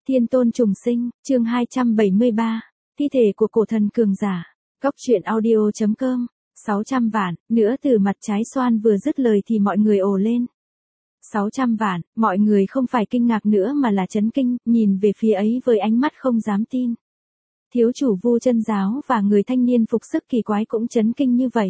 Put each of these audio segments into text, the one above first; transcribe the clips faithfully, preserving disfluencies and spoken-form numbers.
Thiên tôn trùng sinh, chương hai trăm bảy mươi ba, thi thể của cổ thần cường giả. Góc truyện audio.com, sáu trăm vạn, nữa từ mặt trái xoan vừa dứt lời thì mọi người ồ lên. sáu trăm vạn, mọi người không phải kinh ngạc nữa mà là chấn kinh, nhìn về phía ấy với ánh mắt không dám tin. Thiếu chủ Vu Chân Giáo và người thanh niên phục sức kỳ quái cũng chấn kinh như vậy.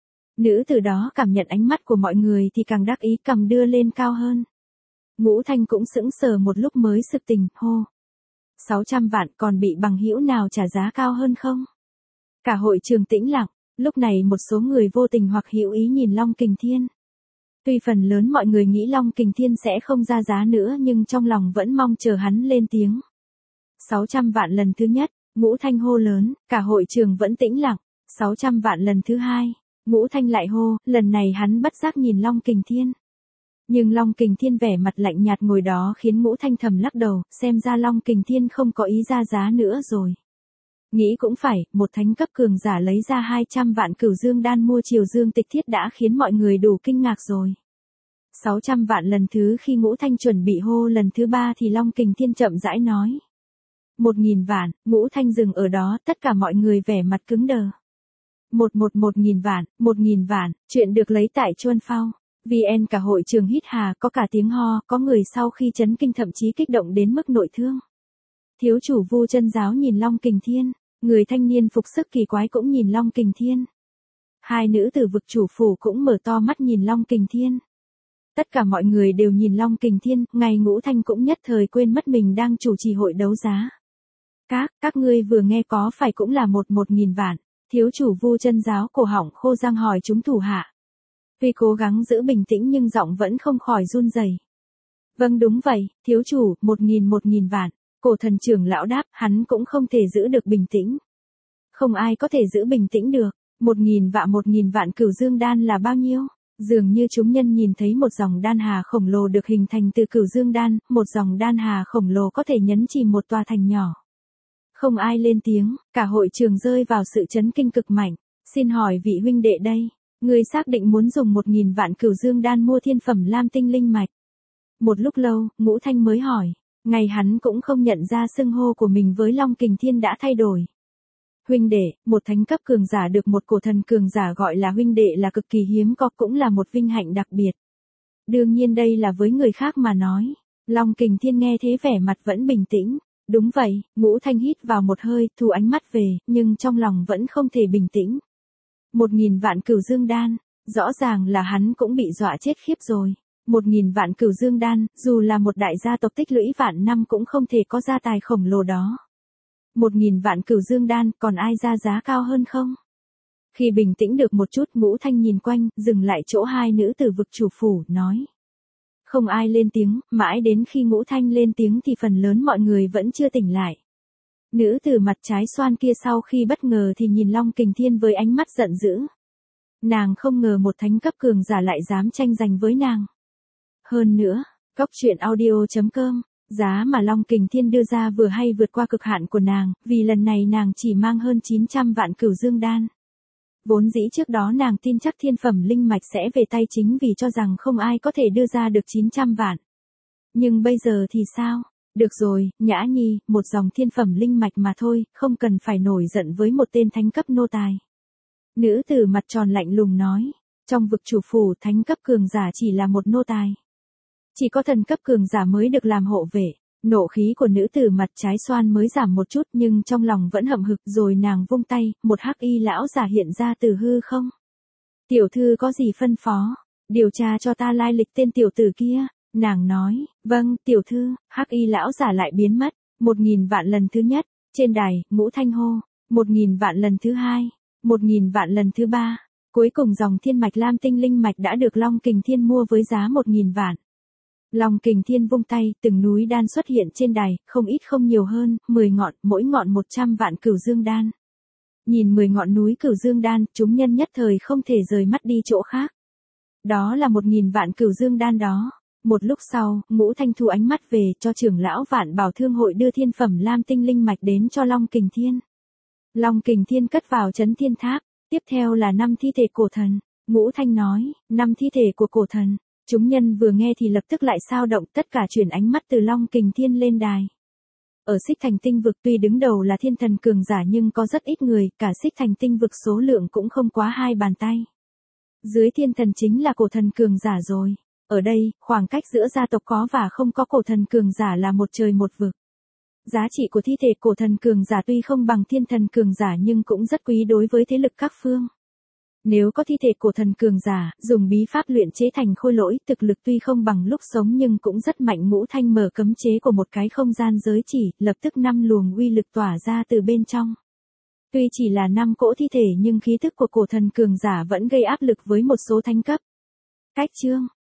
Nữ từ đó cảm nhận ánh mắt của mọi người thì càng đắc ý, cầm đưa lên cao hơn. Ngũ Thanh cũng sững sờ một lúc mới sực tỉnh, hô. sáu trăm vạn còn bị bằng hữu nào trả giá cao hơn không? Cả hội trường tĩnh lặng, lúc này một số người vô tình hoặc hữu ý nhìn Long Kình Thiên. Tuy phần lớn mọi người nghĩ Long Kình Thiên sẽ không ra giá nữa nhưng trong lòng vẫn mong chờ hắn lên tiếng. sáu trăm vạn lần thứ nhất, Ngũ Thanh hô lớn, cả hội trường vẫn tĩnh lặng. sáu trăm vạn lần thứ hai, Ngũ Thanh lại hô, lần này hắn bất giác nhìn Long Kình Thiên. Nhưng Long Kình Thiên vẻ mặt lạnh nhạt ngồi đó khiến Ngũ Thanh thầm lắc đầu, xem ra Long Kình Thiên không có ý ra giá nữa rồi. Nghĩ cũng phải, một thánh cấp cường giả lấy ra hai trăm vạn cửu dương đan mua Triều Dương Tịch Thiết đã khiến mọi người đủ kinh ngạc rồi. sáu trăm vạn lần thứ khi Ngũ Thanh chuẩn bị hô lần thứ ba thì Long Kình Thiên chậm rãi nói. một nghìn vạn, Ngũ Thanh dừng ở đó, tất cả mọi người vẻ mặt cứng đờ. Một một một nghìn vạn, một nghìn vạn, chuyện được lấy tại Chuân Phao. vê en cả hội trường hít hà, có cả tiếng ho, có người sau khi chấn kinh thậm chí kích động đến mức nội thương. Thiếu chủ Vu Chân Giáo nhìn Long Kình Thiên, người thanh niên phục sức kỳ quái cũng nhìn Long Kình Thiên. Hai nữ tử vực chủ phủ cũng mở to mắt nhìn Long Kình Thiên. Tất cả mọi người đều nhìn Long Kình Thiên, ngay Ngũ Thanh cũng nhất thời quên mất mình đang chủ trì hội đấu giá. Các, các ngươi vừa nghe có phải cũng là một một nghìn vạn, thiếu chủ Vu Chân Giáo cổ họng khô răng hỏi chúng thủ hạ. Tuy cố gắng giữ bình tĩnh nhưng giọng vẫn không khỏi run rẩy. Vâng đúng vậy, thiếu chủ, một nghìn một nghìn vạn, cổ thần trưởng lão đáp, hắn cũng không thể giữ được bình tĩnh. Không ai có thể giữ bình tĩnh được, một nghìn vạn một nghìn vạn cửu dương đan là bao nhiêu? Dường như chúng nhân nhìn thấy một dòng đan hà khổng lồ được hình thành từ cửu dương đan, một dòng đan hà khổng lồ có thể nhấn chìm một tòa thành nhỏ. Không ai lên tiếng, cả hội trường rơi vào sự chấn kinh cực mạnh. Xin hỏi vị huynh đệ đây. Người xác định muốn dùng một nghìn vạn cửu dương đan mua thiên phẩm lam tinh linh mạch. Một lúc lâu, Ngũ Thanh mới hỏi. Ngày hắn cũng không nhận ra xưng hô của mình với Long Kình Thiên đã thay đổi. Huynh đệ, một thánh cấp cường giả được một cổ thần cường giả gọi là huynh đệ là cực kỳ hiếm có, cũng là một vinh hạnh đặc biệt. Đương nhiên đây là với người khác mà nói. Long Kình Thiên nghe thế vẻ mặt vẫn bình tĩnh. Đúng vậy, Ngũ Thanh hít vào một hơi, thu ánh mắt về, nhưng trong lòng vẫn không thể bình tĩnh. Một nghìn vạn cửu dương đan, rõ ràng là hắn cũng bị dọa chết khiếp rồi. Một nghìn vạn cửu dương đan, dù là một đại gia tộc tích lũy vạn năm cũng không thể có gia tài khổng lồ đó. Một nghìn vạn cửu dương đan, còn ai ra giá cao hơn không? Khi bình tĩnh được một chút, Ngũ Thanh nhìn quanh, dừng lại chỗ hai nữ tử vực chủ phủ, nói. Không ai lên tiếng, mãi đến khi Ngũ Thanh lên tiếng thì phần lớn mọi người vẫn chưa tỉnh lại. Nữ tử mặt trái xoan kia sau khi bất ngờ thì nhìn Long Kình Thiên với ánh mắt giận dữ. Nàng không ngờ một thánh cấp cường giả lại dám tranh giành với nàng. Hơn nữa, góc truyện audio.com, giá mà Long Kình Thiên đưa ra vừa hay vượt qua cực hạn của nàng, vì lần này nàng chỉ mang hơn chín trăm vạn cửu dương đan. Vốn dĩ trước đó nàng tin chắc thiên phẩm linh mạch sẽ về tay chính vì cho rằng không ai có thể đưa ra được chín trăm vạn. Nhưng bây giờ thì sao? Được rồi, Nhã Nhi, một dòng thiên phẩm linh mạch mà thôi, không cần phải nổi giận với một tên thánh cấp nô tài. Nữ tử mặt tròn lạnh lùng nói, trong vực chủ phủ thánh cấp cường giả chỉ là một nô tài. Chỉ có thần cấp cường giả mới được làm hộ vệ. Nộ khí của nữ tử mặt trái xoan mới giảm một chút nhưng trong lòng vẫn hậm hực, rồi nàng vung tay, một hắc y lão giả hiện ra từ hư không. Tiểu thư có gì phân phó? Điều tra cho ta lai lịch tên tiểu tử kia. Nàng nói, vâng, tiểu thư. Hắc y lão giả lại biến mất. Một nghìn vạn lần thứ nhất, trên đài, Ngũ Thanh hô. Một nghìn vạn lần thứ hai, một nghìn vạn lần thứ ba. Cuối cùng dòng thiên mạch lam tinh linh mạch đã được Long Kình Thiên mua với giá một nghìn vạn. Long Kình Thiên vung tay, từng núi đan xuất hiện trên đài, không ít không nhiều hơn, mười ngọn, mỗi ngọn một trăm vạn cửu dương đan. Nhìn mười ngọn núi cửu dương đan, chúng nhân nhất thời không thể rời mắt đi chỗ khác. Đó là một nghìn vạn cửu dương đan đó. Một lúc sau, Ngũ Thanh thu ánh mắt về cho trưởng lão Vạn Bảo Thương hội đưa thiên phẩm lam tinh linh mạch đến cho Long Kình Thiên. Long Kình Thiên cất vào Chấn Thiên Tháp, tiếp theo là năm thi thể cổ thần. Ngũ Thanh nói, năm thi thể của cổ thần. Chúng nhân vừa nghe thì lập tức lại sao động, tất cả chuyển ánh mắt từ Long Kình Thiên lên đài. Ở Xích Thành tinh vực tuy đứng đầu là thiên thần cường giả nhưng có rất ít người, cả Xích Thành tinh vực số lượng cũng không quá hai bàn tay. Dưới thiên thần chính là cổ thần cường giả rồi. Ở đây, khoảng cách giữa gia tộc có và không có cổ thần cường giả là một trời một vực. Giá trị của thi thể cổ thần cường giả tuy không bằng thiên thần cường giả nhưng cũng rất quý đối với thế lực các phương. Nếu có thi thể cổ thần cường giả, dùng bí pháp luyện chế thành khôi lỗi, thực lực tuy không bằng lúc sống nhưng cũng rất mạnh. Ngũ Thanh mở cấm chế của một cái không gian giới chỉ, lập tức năm luồng uy lực tỏa ra từ bên trong. Tuy chỉ là năm cỗ thi thể nhưng khí thức của cổ thần cường giả vẫn gây áp lực với một số thánh cấp. Cách chương